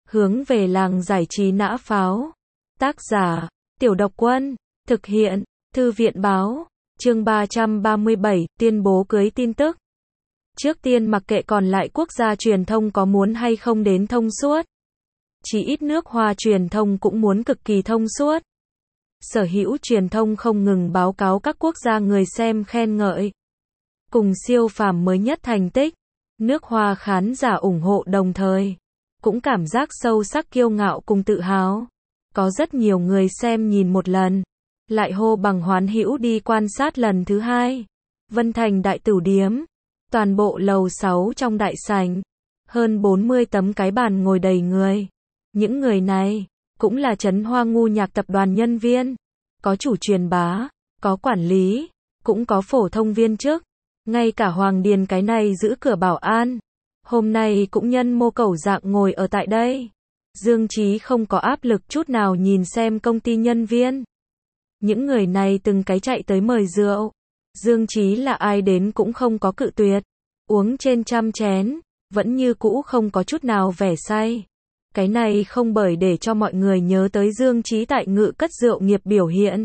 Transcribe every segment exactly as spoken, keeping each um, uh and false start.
Hướng về làng giải trí nã pháo. Tác giả, Tiểu Độc Quân. Thực hiện, Thư viện báo. Chương ba trăm ba mươi bảy, tuyên bố cưới tin tức. Trước tiên mặc kệ còn lại quốc gia truyền thông có muốn hay không đến thông suốt. Chỉ ít nước Hoa truyền thông cũng muốn cực kỳ thông suốt. Sở hữu truyền thông không ngừng báo cáo các quốc gia người xem khen ngợi. Cùng siêu phàm mới nhất thành tích. Nước Hoa khán giả ủng hộ đồng thời. Cũng cảm giác sâu sắc kiêu ngạo cùng tự hào. Có rất nhiều người xem nhìn một lần. Lại hô bằng hoán hữu đi quan sát lần thứ hai. Vân Thành đại tửu điếm. Toàn bộ lầu sáu trong đại sảnh. Hơn bốn mươi tấm cái bàn ngồi đầy người. Những người này, cũng là Trấn Hoa ngu nhạc tập đoàn nhân viên. Có chủ truyền bá, có quản lý, cũng có phổ thông viên chức. Ngay cả Hoàng Điền cái này giữ cửa bảo an. Hôm nay cũng nhân mô cẩu dạng ngồi ở tại đây. Dương Chí không có áp lực chút nào nhìn xem công ty nhân viên. Những người này từng cái chạy tới mời rượu. Dương Chí là ai đến cũng không có cự tuyệt. Uống trên trăm chén, vẫn như cũ không có chút nào vẻ say. Cái này không bởi để cho mọi người nhớ tới Dương Chí tại ngự cất rượu nghiệp biểu hiện.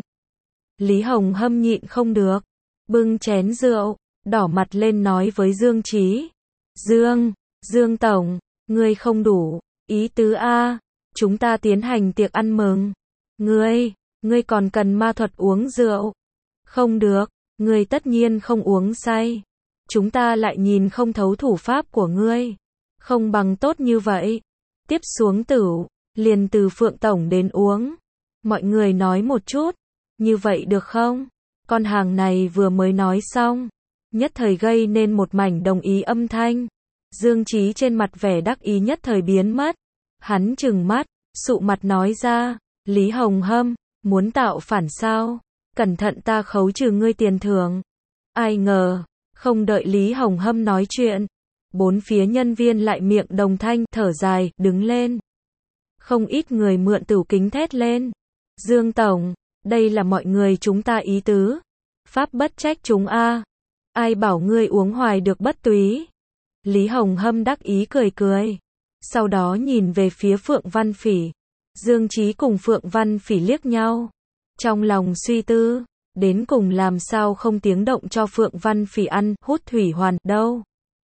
Lý Hồng Hâm nhịn không được. Bưng chén rượu, đỏ mặt lên nói với Dương Chí. Dương, Dương Tổng, ngươi không đủ, ý tứ A, chúng ta tiến hành tiệc ăn mừng. Ngươi, ngươi còn cần ma thuật uống rượu. Không được, ngươi tất nhiên không uống say. Chúng ta lại nhìn không thấu thủ pháp của ngươi. Không bằng tốt như vậy. Tiếp xuống tửu, liền từ Phượng Tổng đến uống. Mọi người nói một chút. Như vậy được không? Con hàng này vừa mới nói xong. Nhất thời gây nên một mảnh đồng ý âm thanh. Dương Chí trên mặt vẻ đắc ý nhất thời biến mất. Hắn trừng mắt, sụ mặt nói ra. Lý Hồng Hâm, muốn tạo phản sao? Cẩn thận ta khấu trừ ngươi tiền thưởng. Ai ngờ, không đợi Lý Hồng Hâm nói chuyện. Bốn phía nhân viên lại miệng đồng thanh, thở dài, đứng lên. Không ít người mượn tửu kính thét lên. Dương Tổng, đây là mọi người chúng ta ý tứ. Pháp bất trách chúng a. Ai bảo ngươi uống hoài được bất túy. Lý Hồng Hâm đắc ý cười cười. Sau đó nhìn về phía Phượng Văn Phỉ. Dương Chí cùng Phượng Văn Phỉ liếc nhau. Trong lòng suy tư, đến cùng làm sao không tiếng động cho Phượng Văn Phỉ ăn hút thủy hoàn đâu.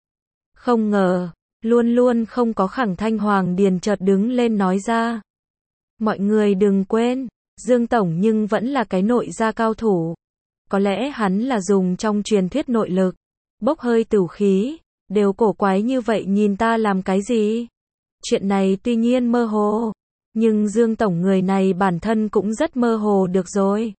Không ngờ, luôn luôn không có khẳng thanh Hoàng Điền chợt đứng lên nói ra. Mọi người đừng quên, Dương Tổng nhưng vẫn là cái nội gia cao thủ. Có lẽ hắn là dùng trong truyền thuyết nội lực, bốc hơi tửu khí, đều cổ quái như vậy nhìn ta làm cái gì? Chuyện này tuy nhiên mơ hồ, nhưng Dương Tổng người này bản thân cũng rất mơ hồ được rồi.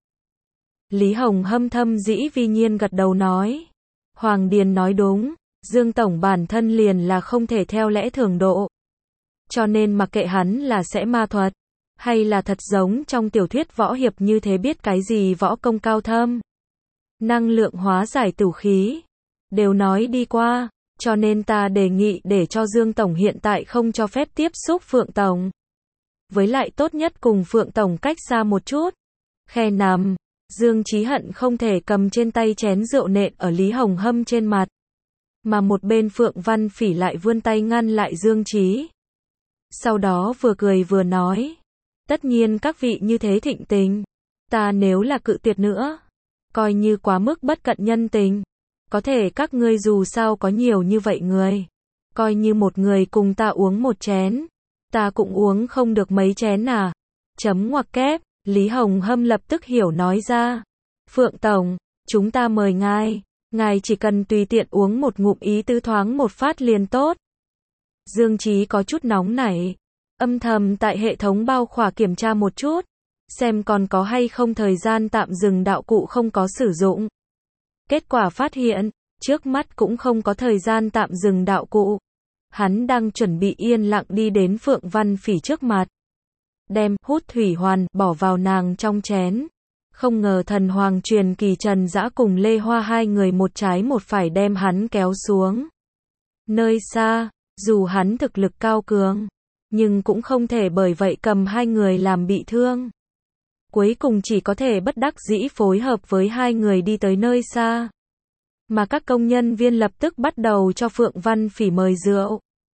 Lý Hồng Hâm thâm dĩ vi nhiên gật đầu nói. Hoàng Điền nói đúng, Dương Tổng bản thân liền là không thể theo lẽ thường độ. Cho nên mặc kệ hắn là sẽ ma thuật, hay là thật giống trong tiểu thuyết võ hiệp như thế biết cái gì võ công cao thâm. Năng lượng hóa giải tửu khí, đều nói đi qua, cho nên ta đề nghị để cho Dương Tổng hiện tại không cho phép tiếp xúc Phượng Tổng. Với lại tốt nhất cùng Phượng Tổng cách xa một chút. Khe nằm, Dương Chí hận không thể cầm trên tay chén rượu nện ở Lý Hồng Hâm trên mặt. Mà một bên Phượng Văn Phỉ lại vươn tay ngăn lại Dương Chí. Sau đó vừa cười vừa nói. Tất nhiên các vị như thế thịnh tình. Ta nếu là cự tuyệt nữa, coi như quá mức bất cận nhân tình. Có thể các ngươi dù sao có nhiều như vậy người. Coi như một người cùng ta uống một chén. Ta cũng uống không được mấy chén à. Chấm ngoặc kép, Lý Hồng Hâm lập tức hiểu nói ra. Phượng Tổng, chúng ta mời ngài. Ngài chỉ cần tùy tiện uống một ngụm ý tứ thoáng một phát liền tốt. Dương Chí có chút nóng nảy. Âm thầm tại hệ thống bao khỏa kiểm tra một chút. Xem còn có hay không thời gian tạm dừng đạo cụ không có sử dụng. Kết quả phát hiện, trước mắt cũng không có thời gian tạm dừng đạo cụ. Hắn đang chuẩn bị yên lặng đi đến Phượng Văn Phỉ trước mặt. Đem hút thủy hoàn bỏ vào nàng trong chén. Không ngờ thần hoàng truyền kỳ Trần Dã cùng Lê Hoa hai người một trái một phải đem hắn kéo xuống. Nơi xa, dù hắn thực lực cao cường, nhưng cũng không thể bởi vậy cầm hai người làm bị thương. Cuối cùng chỉ có thể bất đắc dĩ phối hợp với hai người đi tới nơi xa. Mà các công nhân viên lập tức bắt đầu cho Phượng Văn Phỉ mời rượu.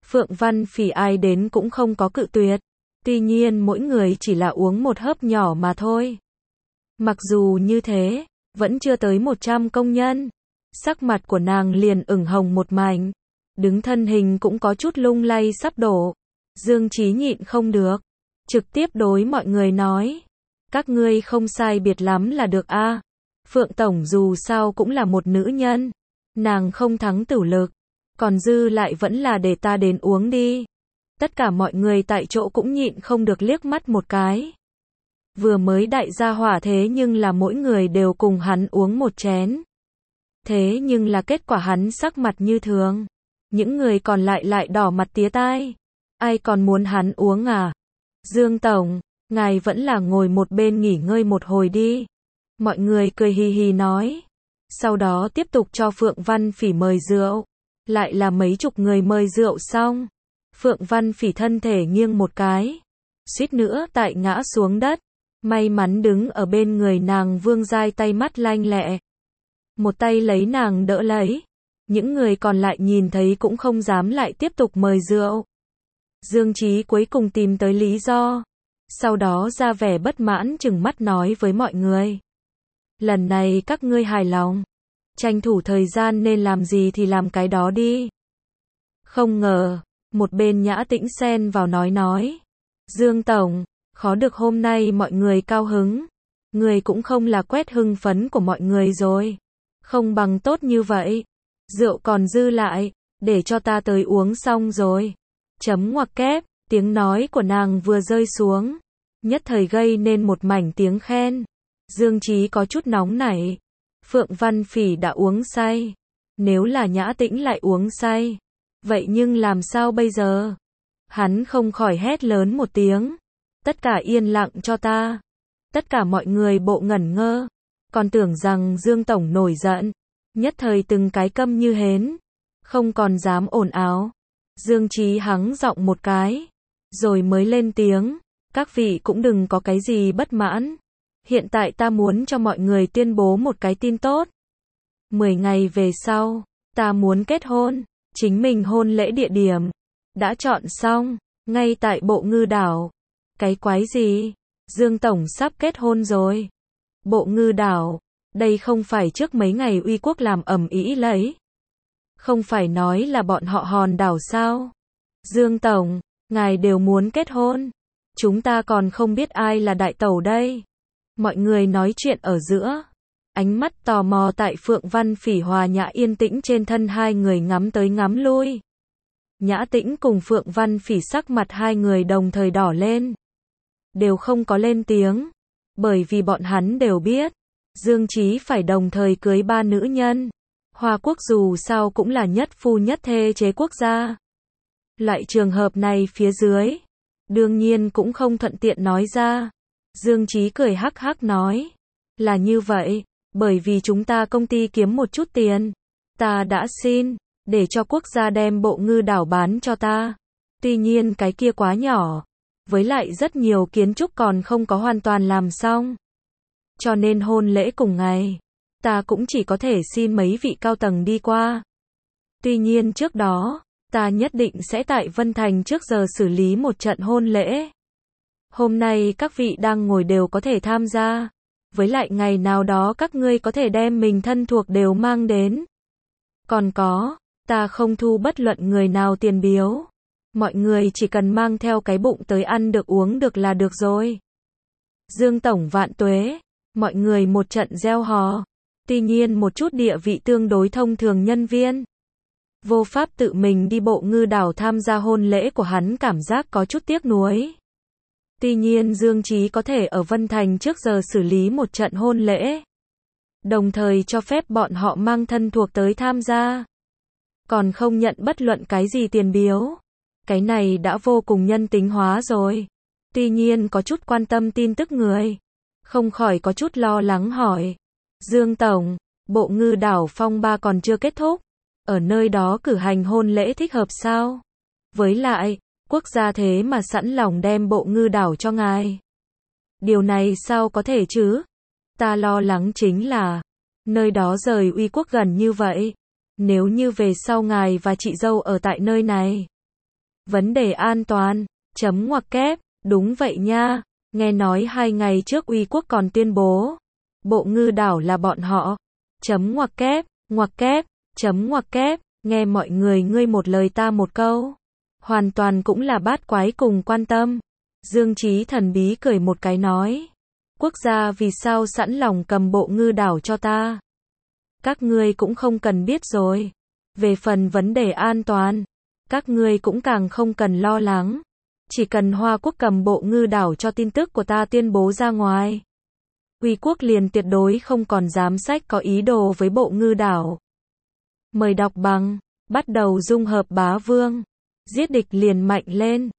Phượng Văn Phỉ ai đến cũng không có cự tuyệt. Tuy nhiên mỗi người chỉ là uống một hớp nhỏ mà thôi. Mặc dù như thế, vẫn chưa tới một trăm công nhân. Sắc mặt của nàng liền ửng hồng một mảnh. Đứng thân hình cũng có chút lung lay sắp đổ. Dương Chí nhịn không được. Trực tiếp đối mọi người nói. Các ngươi không sai biệt lắm là được a. Phượng Tổng dù sao cũng là một nữ nhân. Nàng không thắng tửu lực. Còn dư lại vẫn là để ta đến uống đi. Tất cả mọi người tại chỗ cũng nhịn không được liếc mắt một cái. Vừa mới đại gia hỏa thế nhưng là mỗi người đều cùng hắn uống một chén. Thế nhưng là kết quả hắn sắc mặt như thường. Những người còn lại lại đỏ mặt tía tai. Ai còn muốn hắn uống à? Dương Tổng, ngài vẫn là ngồi một bên nghỉ ngơi một hồi đi. Mọi người cười hì hì nói. Sau đó tiếp tục cho Phượng Văn Phỉ mời rượu. Lại là mấy chục người mời rượu xong. Phượng Văn Phỉ thân thể nghiêng một cái. Suýt nữa tại ngã xuống đất. May mắn đứng ở bên người nàng Vương Giai tay mắt lanh lẹ. Một tay lấy nàng đỡ lấy. Những người còn lại nhìn thấy cũng không dám lại tiếp tục mời rượu. Dương Chí cuối cùng tìm tới lý do. Sau đó ra vẻ bất mãn chừng mắt nói với mọi người. Lần này các ngươi hài lòng. Tranh thủ thời gian nên làm gì thì làm cái đó đi. Không ngờ, một bên Nhã Tĩnh xen vào nói nói. Dương Tổng, khó được hôm nay mọi người cao hứng. Người cũng không là quét hưng phấn của mọi người rồi. Không bằng tốt như vậy. Rượu còn dư lại, để cho ta tới uống xong rồi. Chấm ngoặc kép, tiếng nói của nàng vừa rơi xuống. Nhất thời gây nên một mảnh tiếng khen. Dương Chí có chút nóng nảy. Phượng Văn Phỉ đã uống say. Nếu là Nhã Tĩnh lại uống say. Vậy nhưng làm sao bây giờ? Hắn không khỏi hét lớn một tiếng. Tất cả yên lặng cho ta. Tất cả mọi người bộ ngẩn ngơ. Còn tưởng rằng Dương Tổng nổi giận. Nhất thời từng cái câm như hến. Không còn dám ồn ào. Dương Chí hắng giọng một cái. Rồi mới lên tiếng. Các vị cũng đừng có cái gì bất mãn. Hiện tại ta muốn cho mọi người tuyên bố một cái tin tốt. Mười ngày về sau, ta muốn kết hôn. Chính mình hôn lễ địa điểm. Đã chọn xong. Ngay tại Bộ Ngư Đảo. Cái quái gì? Dương Tổng sắp kết hôn rồi. Bộ Ngư Đảo. Đây không phải trước mấy ngày Uy Quốc làm ầm ĩ lấy. Không phải nói là bọn họ hòn đảo sao? Dương Tổng, ngài đều muốn kết hôn. Chúng ta còn không biết ai là đại tẩu đây. Mọi người nói chuyện ở giữa. Ánh mắt tò mò tại Phượng Văn Phỉ Hòa Nhã yên tĩnh trên thân hai người ngắm tới ngắm lui. Nhã Tĩnh cùng Phượng Văn Phỉ sắc mặt hai người đồng thời đỏ lên. Đều không có lên tiếng. Bởi vì bọn hắn đều biết. Dương Chí phải đồng thời cưới ba nữ nhân. Hoa Quốc dù sao cũng là nhất phu nhất thê chế quốc gia. Loại trường hợp này phía dưới. Đương nhiên cũng không thuận tiện nói ra. Dương Chí cười hắc hắc nói. Là như vậy. Bởi vì chúng ta công ty kiếm một chút tiền. Ta đã xin. Để cho quốc gia đem Bộ Ngư Đảo bán cho ta. Tuy nhiên cái kia quá nhỏ. Với lại rất nhiều kiến trúc còn không có hoàn toàn làm xong. Cho nên hôn lễ cùng ngày. Ta cũng chỉ có thể xin mấy vị cao tầng đi qua. Tuy nhiên trước đó. Ta nhất định sẽ tại Vân Thành trước giờ xử lý một trận hôn lễ. Hôm nay các vị đang ngồi đều có thể tham gia. Với lại ngày nào đó các ngươi có thể đem mình thân thuộc đều mang đến. Còn có, ta không thu bất luận người nào tiền biếu. Mọi người chỉ cần mang theo cái bụng tới ăn được uống được là được rồi. Dương Tổng vạn tuế. Mọi người một trận reo hò. Tuy nhiên một chút địa vị tương đối thông thường nhân viên. Vô pháp tự mình đi Bộ Ngư Đảo tham gia hôn lễ của hắn cảm giác có chút tiếc nuối. Tuy nhiên Dương Chí có thể ở Vân Thành trước giờ xử lý một trận hôn lễ. Đồng thời cho phép bọn họ mang thân thuộc tới tham gia. Còn không nhận bất luận cái gì tiền biếu. Cái này đã vô cùng nhân tính hóa rồi. Tuy nhiên có chút quan tâm tin tức người. Không khỏi có chút lo lắng hỏi. Dương Tổng, Bộ Ngư Đảo phong ba còn chưa kết thúc. Ở nơi đó cử hành hôn lễ thích hợp sao? Với lại, quốc gia thế mà sẵn lòng đem Bộ Ngư Đảo cho ngài. Điều này sao có thể chứ? Ta lo lắng chính là, nơi đó rời Uy Quốc gần như vậy. Nếu như về sau ngài và chị dâu ở tại nơi này, Vấn đề an toàn. Chấm ngoặc kép. Đúng vậy nha. Nghe nói hai ngày trước Uy quốc còn tuyên bố. Bộ ngư đảo là bọn họ. Chấm ngoặc kép. Ngoặc kép. Chấm ngoặc kép. Nghe mọi người ngươi một lời ta một câu. Hoàn toàn cũng là bát quái cùng quan tâm. Dương Chí thần bí cười một cái nói. Quốc gia vì sao sẵn lòng cầm bộ ngư đảo cho ta? Các ngươi cũng không cần biết rồi. Về phần vấn đề an toàn, các ngươi cũng càng không cần lo lắng. Chỉ cần Hoa quốc cầm bộ ngư đảo cho tin tức của ta tuyên bố ra ngoài. Uy quốc liền tuyệt đối không còn dám sách có ý đồ với bộ ngư đảo. Mời đọc bằng, bắt đầu dung hợp bá vương. Giết địch liền mạnh lên.